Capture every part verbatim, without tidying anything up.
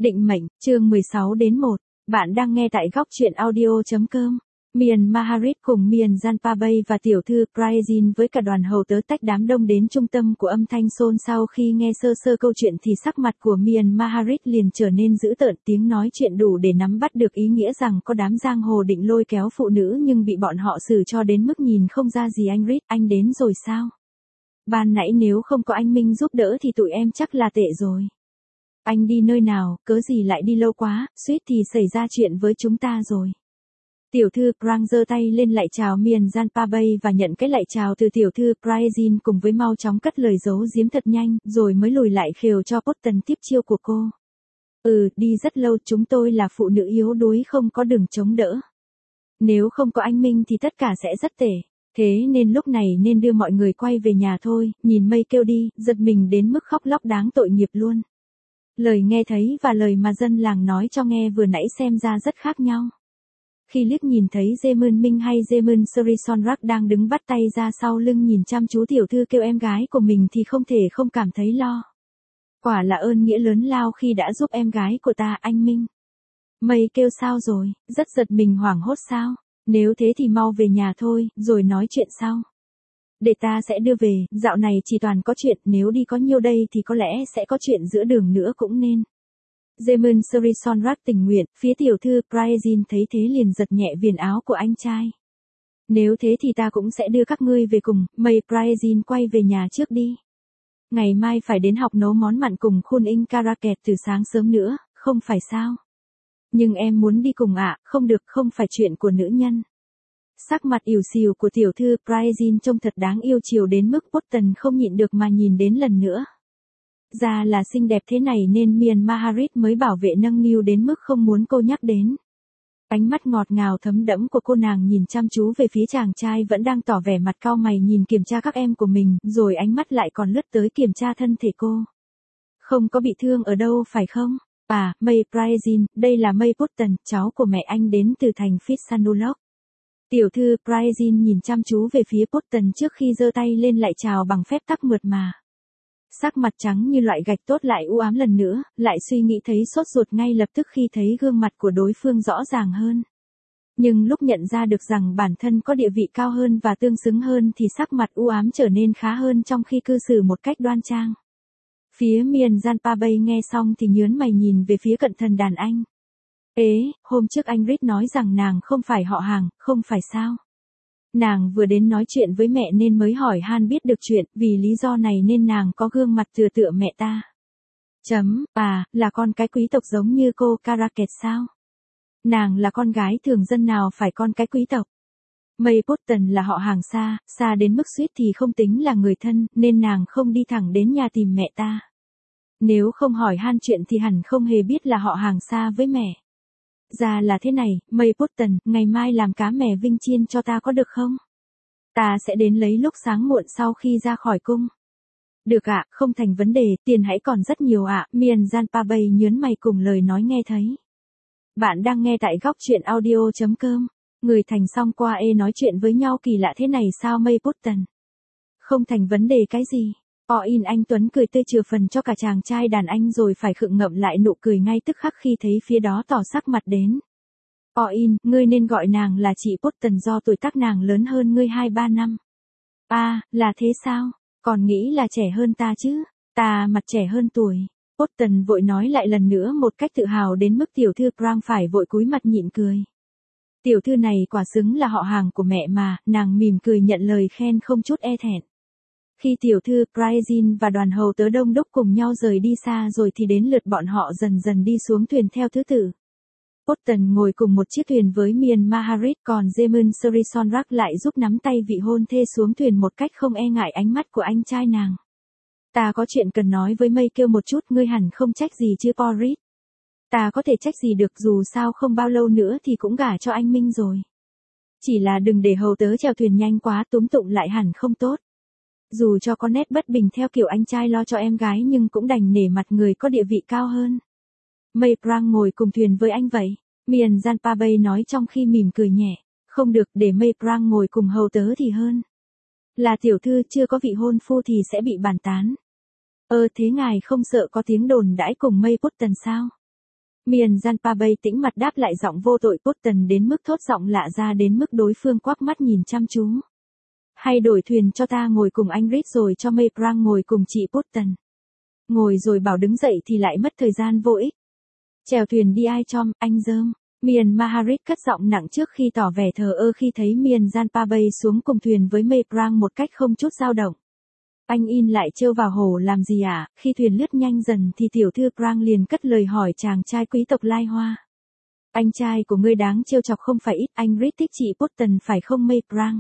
Định mệnh, chương mười sáu đến một. Bạn đang nghe tại góc truyện audio chấm com. Miền Maharit cùng Miền Janpabay và tiểu thư Praijin với cả đoàn hầu tớ tách đám đông đến trung tâm của âm thanh xôn xao. Khi nghe sơ sơ câu chuyện thì sắc mặt của Miền Maharit liền trở nên dữ tợn, tiếng nói chuyện đủ để nắm bắt được ý nghĩa rằng có đám giang hồ định lôi kéo phụ nữ nhưng bị bọn họ xử cho đến mức nhìn không ra gì. Anh Reed, anh đến rồi sao? Ban nãy nếu không có anh Minh giúp đỡ thì tụi em chắc là tệ rồi. Anh đi nơi nào, cớ gì lại đi lâu quá, suýt thì xảy ra chuyện với chúng ta rồi. Tiểu thư Prang giơ tay lên lạy chào Miền Janpabay và nhận cái lạy chào từ tiểu thư Praijin cùng với mau chóng cất lời giấu giếm thật nhanh, rồi mới lùi lại khều cho Potton tiếp chiêu của cô. Ừ, đi rất lâu, chúng tôi là phụ nữ yếu đuối không có đường chống đỡ. Nếu không có anh Minh thì tất cả sẽ rất tệ. Thế nên lúc này nên đưa mọi người quay về nhà thôi. Nhìn Mây kêu đi, giật mình đến mức khóc lóc đáng tội nghiệp luôn. Lời nghe thấy và lời mà dân làng nói cho nghe vừa nãy xem ra rất khác nhau. Khi liếc nhìn thấy Jaemun Minh hay Jaemun Srisonrak đang đứng bắt tay ra sau lưng nhìn chăm chú tiểu thư kêu em gái của mình thì không thể không cảm thấy lo. Quả là ơn nghĩa lớn lao khi đã giúp em gái của ta, anh Minh. Mây kêu sao rồi, rất giật mình hoảng hốt sao? Nếu thế thì mau về nhà thôi, rồi nói chuyện sau. Để ta sẽ đưa về, dạo này chỉ toàn có chuyện, nếu đi có nhiêu đây thì có lẽ sẽ có chuyện giữa đường nữa cũng nên. Jaemun Srisonrak tình nguyện, phía tiểu thư Praijin thấy thế liền giật nhẹ viền áo của anh trai. Nếu thế thì ta cũng sẽ đưa các ngươi về cùng. Mây Praijin quay về nhà trước đi. Ngày mai phải đến học nấu món mặn cùng Khun In Karaket từ sáng sớm nữa, không phải sao? Nhưng em muốn đi cùng ạ, à, không được, không phải chuyện của nữ nhân. Sắc mặt ỉu xìu của tiểu thư Praijin trông thật đáng yêu chiều đến mức Potton không nhịn được mà nhìn đến lần nữa. Ra là xinh đẹp thế này nên Miền Maharit mới bảo vệ nâng niu đến mức không muốn cô nhắc đến. Ánh mắt ngọt ngào thấm đẫm của cô nàng nhìn chăm chú về phía chàng trai vẫn đang tỏ vẻ mặt cau mày nhìn kiểm tra các em của mình, rồi ánh mắt lại còn lướt tới kiểm tra thân thể cô. Không có bị thương ở đâu phải không? À, Mây Praijin, đây là Mây Potton, cháu của mẹ anh đến từ thành Phitsanulok. Tiểu thư Praijin nhìn chăm chú về phía Potton trước khi giơ tay lên lại chào bằng phép tắc mượt mà. Sắc mặt trắng như loại gạch tốt lại u ám lần nữa, lại suy nghĩ thấy sốt ruột ngay lập tức khi thấy gương mặt của đối phương rõ ràng hơn. Nhưng lúc nhận ra được rằng bản thân có địa vị cao hơn và tương xứng hơn thì sắc mặt u ám trở nên khá hơn trong khi cư xử một cách đoan trang. Phía Miền Janpabay nghe xong thì nhớn mày nhìn về phía cận thần đàn anh. Ế, hôm trước anh Reed nói rằng nàng không phải họ hàng, không phải sao? Nàng vừa đến nói chuyện với mẹ nên mới hỏi han biết được chuyện, vì lý do này nên nàng có gương mặt tựa tựa mẹ ta. Chấm, à, là con cái quý tộc giống như cô Karaket sao? Nàng là con gái thường dân nào phải con cái quý tộc? Mây Potton là họ hàng xa, xa đến mức suýt thì không tính là người thân, nên nàng không đi thẳng đến nhà tìm mẹ ta. Nếu không hỏi han chuyện thì hẳn không hề biết là họ hàng xa với mẹ. Ra là thế này, Mây Potton, ngày mai làm cá mè vinh chiên cho ta có được không? Ta sẽ đến lấy lúc sáng muộn sau khi ra khỏi cung. Được ạ, à, không thành vấn đề, tiền hãy còn rất nhiều ạ, à. Miền Janpabay nhớn mày cùng lời nói nghe thấy. Bạn đang nghe tại góc truyện audio chấm com. Người thành song qua ê nói chuyện với nhau kỳ lạ thế này sao Mây Potton? Không thành vấn đề cái gì? O in anh Tuấn cười tươi chừa phần cho cả chàng trai đàn anh rồi phải khựng ngậm lại nụ cười ngay tức khắc khi thấy phía đó tỏ sắc mặt đến. O in, ngươi nên gọi nàng là chị Potton do tuổi tác nàng lớn hơn ngươi hai ba năm. À, là thế sao? Còn nghĩ là trẻ hơn ta chứ? Ta mặt trẻ hơn tuổi. Potton vội nói lại lần nữa một cách tự hào đến mức tiểu thư Prang phải vội cúi mặt nhịn cười. Tiểu thư này quả xứng là họ hàng của mẹ mà, nàng mỉm cười nhận lời khen không chút e thẹn. Khi tiểu thư Praijin và đoàn hầu tớ đông đúc cùng nhau rời đi xa rồi thì đến lượt bọn họ dần dần đi xuống thuyền theo thứ tự. Potton ngồi cùng một chiếc thuyền với Miền Maharit còn Jaemun Srisonrak lại giúp nắm tay vị hôn thê xuống thuyền một cách không e ngại ánh mắt của anh trai nàng. Ta có chuyện cần nói với Mây kêu một chút, ngươi hẳn không trách gì chứ Porit. Ta có thể trách gì được, dù sao không bao lâu nữa thì cũng gả cho anh Minh rồi. Chỉ là đừng để hầu tớ chèo thuyền nhanh quá, túm tụng lại hẳn không tốt. Dù cho có nét bất bình theo kiểu anh trai lo cho em gái nhưng cũng đành nể mặt người có địa vị cao hơn. Mây Prang ngồi cùng thuyền với anh vậy. Miền Janpabay nói trong khi mỉm cười nhẹ. Không được, để Mây Prang ngồi cùng hầu tớ thì hơn. Là tiểu thư chưa có vị hôn phu thì sẽ bị bàn tán. Ơ thế ngài không sợ có tiếng đồn đãi cùng Mây Potton sao? Miền Janpa tĩnh mặt đáp lại giọng vô tội Boston đến mức thốt giọng lạ ra đến mức đối phương quắc mắt nhìn chăm chú. Hay đổi thuyền cho ta ngồi cùng anh Reed rồi cho May Prang ngồi cùng chị Boston. Ngồi rồi bảo đứng dậy thì lại mất thời gian vô ích. Chèo thuyền đi ai chom, anh dơm. Miền Maharit cất giọng nặng trước khi tỏ vẻ thờ ơ khi thấy Miền Janpa xuống cùng thuyền với May Prang một cách không chút dao động. Anh in lại trêu vào hồ làm gì à, khi thuyền lướt nhanh dần thì tiểu thư Prang liền cất lời hỏi chàng trai quý tộc Lai Hoa. Anh trai của ngươi đáng trêu chọc không phải ít, anh Reed thích chị Boston phải không May Prang?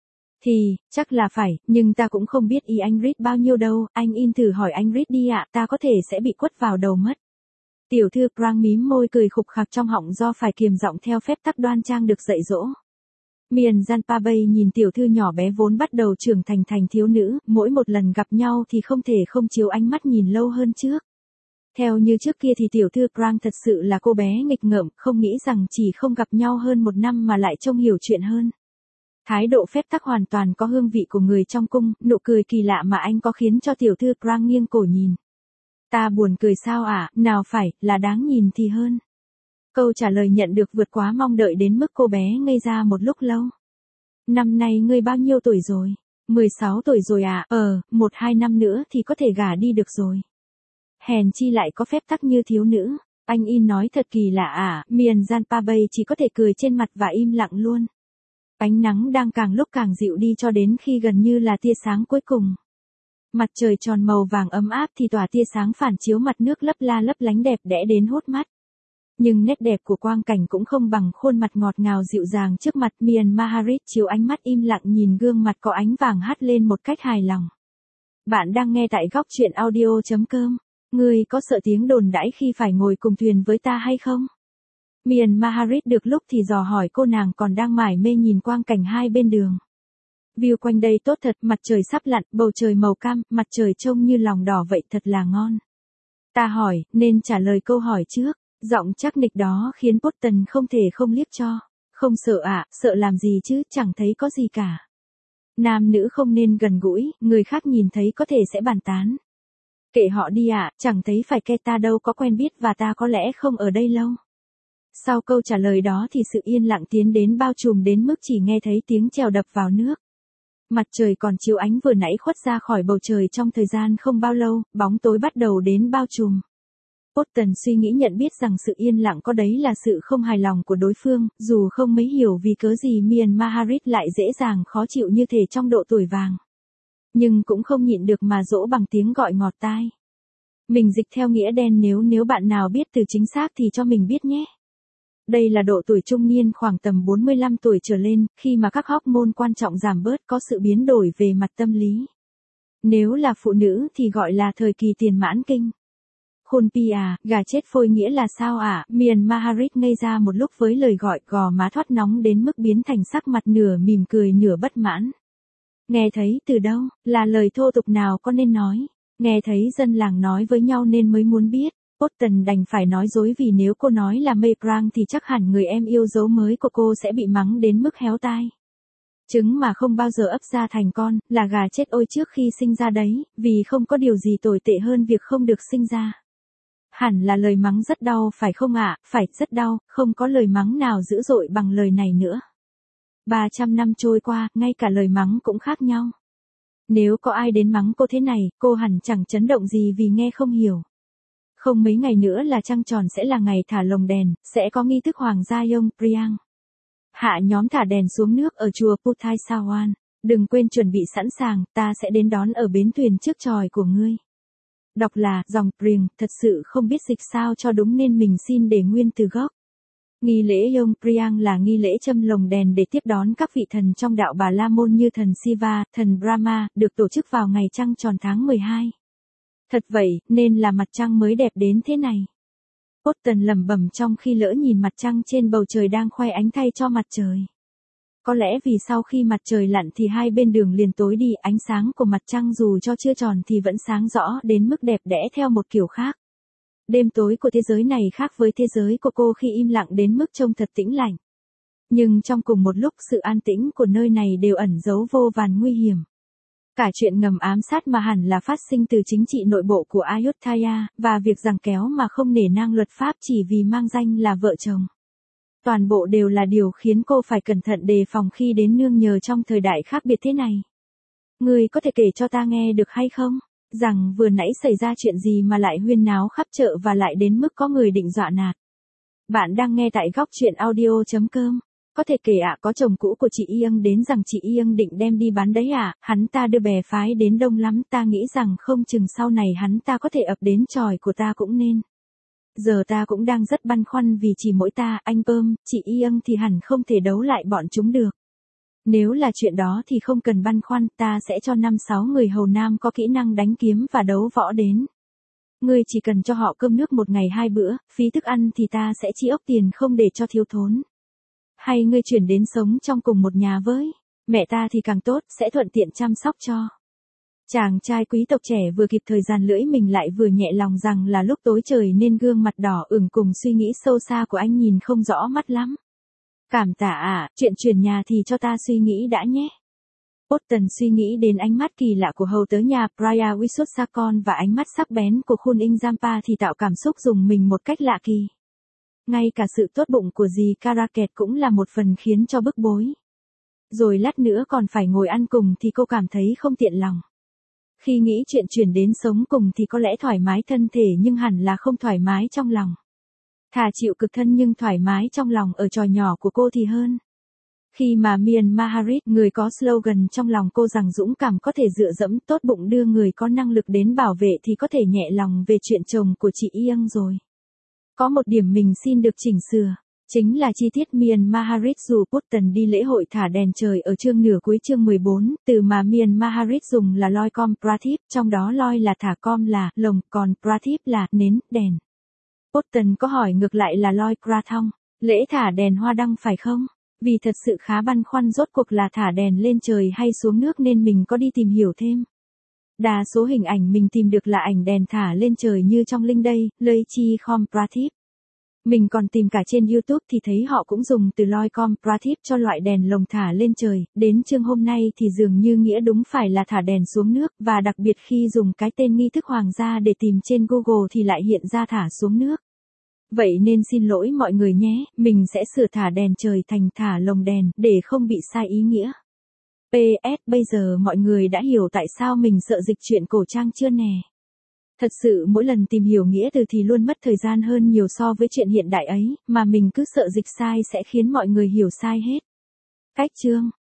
Thì, chắc là phải, nhưng ta cũng không biết ý anh Reed bao nhiêu đâu, anh in thử hỏi anh Reed đi ạ, ta có thể sẽ bị quất vào đầu mất. Tiểu thư Prang mím môi cười khục khặc trong họng do phải kiềm giọng theo phép tắc đoan trang được dạy dỗ. Miền Janpa nhìn tiểu thư nhỏ bé vốn bắt đầu trưởng thành thành thiếu nữ, mỗi một lần gặp nhau thì không thể không chiếu ánh mắt nhìn lâu hơn trước. Theo như trước kia thì tiểu thư Prang thật sự là cô bé nghịch ngợm, không nghĩ rằng chỉ không gặp nhau hơn một năm mà lại trông hiểu chuyện hơn. Thái độ phép tắc hoàn toàn có hương vị của người trong cung, nụ cười kỳ lạ mà anh có khiến cho tiểu thư Prang nghiêng cổ nhìn. Ta buồn cười sao ạ, à? Nào phải, là đáng nhìn thì hơn. Câu trả lời nhận được vượt quá mong đợi đến mức cô bé ngây ra một lúc lâu. Năm nay ngươi bao nhiêu tuổi rồi? mười sáu tuổi rồi à, ờ, một hai năm nữa thì có thể gả đi được rồi. Hèn chi lại có phép tắc như thiếu nữ. Anh in nói thật kỳ lạ à, Miền Janpa chỉ có thể cười trên mặt và im lặng luôn. Ánh nắng đang càng lúc càng dịu đi cho đến khi gần như là tia sáng cuối cùng. Mặt trời tròn màu vàng ấm áp thì tỏa tia sáng phản chiếu mặt nước lấp la lấp lánh đẹp đẽ đến hốt mắt. Nhưng nét đẹp của quang cảnh cũng không bằng khuôn mặt ngọt ngào dịu dàng trước mặt Miền Maharit chiếu ánh mắt im lặng nhìn gương mặt có ánh vàng hắt lên một cách hài lòng. Bạn đang nghe tại góc truyện audio chấm com. Ngươi có sợ tiếng đồn đãi khi phải ngồi cùng thuyền với ta hay không? Miền Maharit được lúc thì dò hỏi cô nàng còn đang mải mê nhìn quang cảnh hai bên đường. View quanh đây tốt thật, mặt trời sắp lặn, bầu trời màu cam, mặt trời trông như lòng đỏ vậy thật là ngon. Ta hỏi, nên trả lời câu hỏi trước. Giọng chắc nịch đó khiến Boston không thể không liếc cho. Không sợ ạ, à, sợ làm gì chứ, chẳng thấy có gì cả. Nam nữ không nên gần gũi, người khác nhìn thấy có thể sẽ bàn tán. Kệ họ đi ạ, à, chẳng thấy phải ke ta đâu có quen biết và ta có lẽ không ở đây lâu. Sau câu trả lời đó thì sự yên lặng tiến đến bao trùm đến mức chỉ nghe thấy tiếng chèo đập vào nước. Mặt trời còn chiếu ánh vừa nãy khuất ra khỏi bầu trời trong thời gian không bao lâu, bóng tối bắt đầu đến bao trùm. Boston suy nghĩ nhận biết rằng sự yên lặng có đấy là sự không hài lòng của đối phương, dù không mấy hiểu vì cớ gì Miền Maharit lại dễ dàng khó chịu như thể trong độ tuổi vàng. Nhưng cũng không nhịn được mà dỗ bằng tiếng gọi ngọt tai. Mình dịch theo nghĩa đen nếu nếu bạn nào biết từ chính xác thì cho mình biết nhé. Đây là độ tuổi trung niên khoảng tầm bốn mươi lăm tuổi trở lên, khi mà các hormone quan trọng giảm bớt có sự biến đổi về mặt tâm lý. Nếu là phụ nữ thì gọi là thời kỳ tiền mãn kinh. Khôn pi à, gà chết phôi nghĩa là sao ạ? À? Miền Maharit ngây ra một lúc với lời gọi, gò má thoát nóng đến mức biến thành sắc mặt nửa mỉm cười nửa bất mãn. Nghe thấy từ đâu, là lời thô tục nào có nên nói. Nghe thấy dân làng nói với nhau nên mới muốn biết. Boston đành phải nói dối vì nếu cô nói là May Prang thì chắc hẳn người em yêu dấu mới của cô sẽ bị mắng đến mức héo tai. Trứng mà không bao giờ ấp ra thành con, là gà chết ôi trước khi sinh ra đấy, vì không có điều gì tồi tệ hơn việc không được sinh ra. Hẳn là lời mắng rất đau phải không ạ? À? Phải, rất đau, không có lời mắng nào dữ dội bằng lời này nữa. ba trăm năm trôi qua, ngay cả lời mắng cũng khác nhau. Nếu có ai đến mắng cô thế này, cô hẳn chẳng chấn động gì vì nghe không hiểu. Không mấy ngày nữa là trăng tròn sẽ là ngày thả lồng đèn, sẽ có nghi thức hoàng gia Yong Priang. Hạ nhóm thả đèn xuống nước ở chùa Puthai Sawan. Đừng quên chuẩn bị sẵn sàng, ta sẽ đến đón ở bến thuyền trước chòi của ngươi. Đọc là, dòng Priang, thật sự không biết dịch sao cho đúng nên mình xin để nguyên từ gốc. Nghi lễ Yong Priang là nghi lễ châm lồng đèn để tiếp đón các vị thần trong đạo Bà La Môn như thần Shiva, thần Brahma, được tổ chức vào ngày trăng tròn tháng mười hai. Thật vậy, nên là mặt trăng mới đẹp đến thế này. Boston lẩm bẩm trong khi lỡ nhìn mặt trăng trên bầu trời đang khoe ánh thay cho mặt trời. Có lẽ vì sau khi mặt trời lặn thì hai bên đường liền tối đi, ánh sáng của mặt trăng dù cho chưa tròn thì vẫn sáng rõ đến mức đẹp đẽ theo một kiểu khác. Đêm tối của thế giới này khác với thế giới của cô khi im lặng đến mức trông thật tĩnh lặng. Nhưng trong cùng một lúc sự an tĩnh của nơi này đều ẩn giấu vô vàn nguy hiểm. Cả chuyện ngầm ám sát mà hẳn là phát sinh từ chính trị nội bộ của Ayutthaya, và việc giằng kéo mà không nể nang luật pháp chỉ vì mang danh là vợ chồng. Toàn bộ đều là điều khiến cô phải cẩn thận đề phòng khi đến nương nhờ trong thời đại khác biệt thế này. Ngươi có thể kể cho ta nghe được hay không? Rằng vừa nãy xảy ra chuyện gì mà lại huyên náo khắp chợ và lại đến mức có người định dọa nạt. Bạn đang nghe tại góc truyện audio.com. Có thể kể ạ à, có chồng cũ của chị Iâng đến rằng chị Iâng định đem đi bán đấy ạ, à, hắn ta đưa bè phái đến đông lắm, ta nghĩ rằng không chừng sau này hắn ta có thể ập đến chòi của ta cũng nên. Giờ ta cũng đang rất băn khoăn vì chỉ mỗi ta, anh Pơm, chị Iâng thì hẳn không thể đấu lại bọn chúng được. Nếu là chuyện đó thì không cần băn khoăn, ta sẽ cho năm sáu người hầu nam có kỹ năng đánh kiếm và đấu võ đến. Ngươi chỉ cần cho họ cơm nước một ngày hai bữa, phí thức ăn thì ta sẽ chi ốc tiền không để cho thiếu thốn. Hay ngươi chuyển đến sống trong cùng một nhà với mẹ ta thì càng tốt, sẽ thuận tiện chăm sóc cho. Chàng trai quý tộc trẻ vừa kịp thời gian lưỡi mình lại vừa nhẹ lòng rằng là lúc tối trời nên gương mặt đỏ ửng cùng suy nghĩ sâu xa của anh nhìn không rõ mắt lắm. Cảm tạ à, chuyện chuyển nhà thì cho ta suy nghĩ đã nhé. Otton suy nghĩ đến ánh mắt kỳ lạ của hầu tớ nhà Praya Visutsakon và ánh mắt sắc bén của Khun Ing Jampa thì tạo cảm xúc dùng mình một cách lạ kỳ. Ngay cả sự tốt bụng của dì Karaket cũng là một phần khiến cho bức bối. Rồi lát nữa còn phải ngồi ăn cùng thì cô cảm thấy không tiện lòng. Khi nghĩ chuyện chuyển đến sống cùng thì có lẽ thoải mái thân thể nhưng hẳn là không thoải mái trong lòng. Thà chịu cực thân nhưng thoải mái trong lòng ở trò nhỏ của cô thì hơn. Khi mà Mian Maharit, người có slogan trong lòng cô rằng dũng cảm có thể dựa dẫm, tốt bụng đưa người có năng lực đến bảo vệ thì có thể nhẹ lòng về chuyện chồng của chị Iâng rồi. Có một điểm mình xin được chỉnh sửa, chính là chi tiết Mian Maharit dù Otton đi lễ hội thả đèn trời ở chương nửa cuối chương mười bốn, từ mà Mian Maharit dùng là loi com prathip, trong đó loi là thả com là lồng, còn prathip là nến, đèn. Otton có hỏi ngược lại là loi krathong, lễ thả đèn hoa đăng phải không? Vì thật sự khá băn khoăn rốt cuộc là thả đèn lên trời hay xuống nước nên mình có đi tìm hiểu thêm. Đa số hình ảnh mình tìm được là ảnh đèn thả lên trời như trong link đây, Lei Chi Com Prathip. Mình còn tìm cả trên YouTube thì thấy họ cũng dùng từ loi com prathip cho loại đèn lồng thả lên trời, đến chương hôm nay thì dường như nghĩa đúng phải là thả đèn xuống nước, và đặc biệt khi dùng cái tên nghi thức hoàng gia để tìm trên Google thì lại hiện ra thả xuống nước. Vậy nên xin lỗi mọi người nhé, mình sẽ sửa thả đèn trời thành thả lồng đèn để không bị sai ý nghĩa. pê ét Bây giờ mọi người đã hiểu tại sao mình sợ dịch truyện cổ trang chưa nè? Thật sự mỗi lần tìm hiểu nghĩa từ thì luôn mất thời gian hơn nhiều so với chuyện hiện đại ấy, mà mình cứ sợ dịch sai sẽ khiến mọi người hiểu sai hết. Cách chương